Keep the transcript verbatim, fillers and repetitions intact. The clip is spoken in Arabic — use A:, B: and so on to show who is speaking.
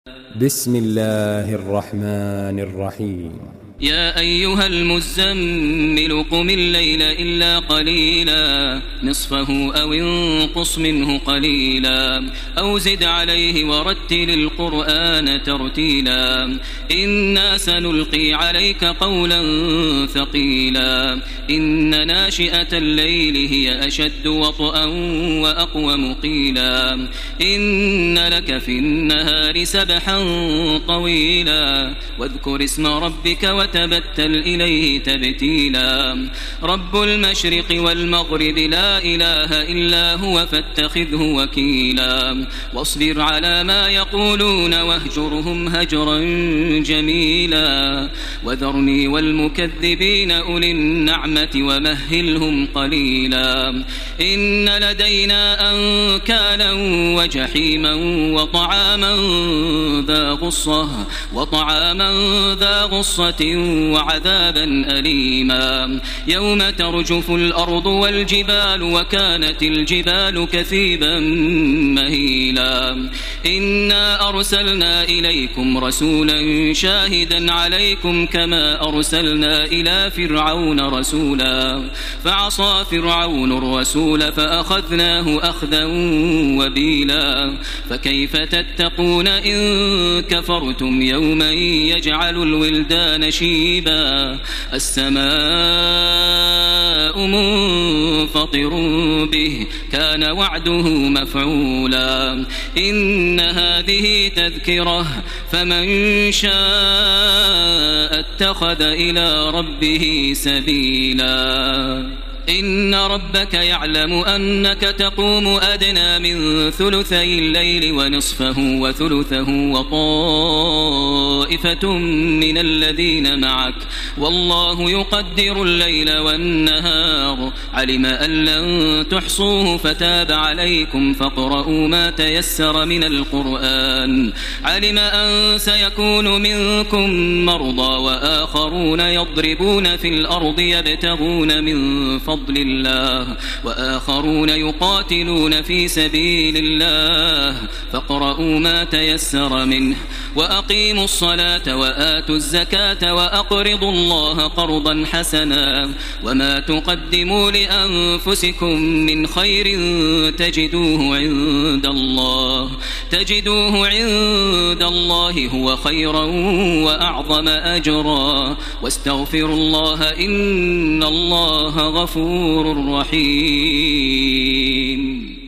A: بسم الله الرحمن الرحيم.
B: يا أيها المزمل قم الليل إلا قليلا نصفه أو انقص منه قليلا أو زد عليه ورتل القرآن ترتيلا إنا سنلقي عليك قولا ثقيلا إن ناشئة الليل هي أشد وطئا وأقوم قيلا إن لك في النهار سبحا طويلا واذكر اسم ربك وتبتل إليه تبتيلا رب المشرق والمغرب لا إله إلا هو فاتخذه وكيلا واصبر على ما يقولون واهجرهم هجرا جميلا وذرني والمكذبين أولي النعمة ومهلهم قليلا إن لدينا أنكالا وجحيما وطعاما ذا غصة وطعاما ذا غصة وعذابا أليما يوم ترجف الأرض والجبال وكانت الجبال كثيبا مهيلا إنا أرسلنا إليكم رسولا شاهدا عليكم كما أرسلنا إلى فرعون رسولا فعصى فرعون الرسول فأخذناه أخذا وبيلا فكيف تتقون إن كفرتم يوما يجعل الولدان شيبا السماء منفطر به كان وعده مفعولا إن هذه تذكرة فمن شاء اتخذ إلى ربه سبيلا إن ربك يعلم أنك تقوم أدنى من ثلثي الليل ونصفه وثلثه وطائفة من الذين معك والله يقدر الليل والنهار علم أن لن تحصوه فتاب عليكم فاقرؤوا ما تيسر من القرآن علم أن سيكون منكم مرضى وآخرون يضربون في الأرض يبتغون من فضل الله وآخرون يقاتلون في سبيل الله فاقرؤوا ما تيسر منه وأقيموا الصلاة وآتوا الزكاة وأقرضوا الله قرضا حسنا وما تقدموا لأنفسكم من خير تجدوه عند الله تجدوه عند الله هو خيرا وأعظم أجرا واستغفروا الله إن الله غفور رحيم.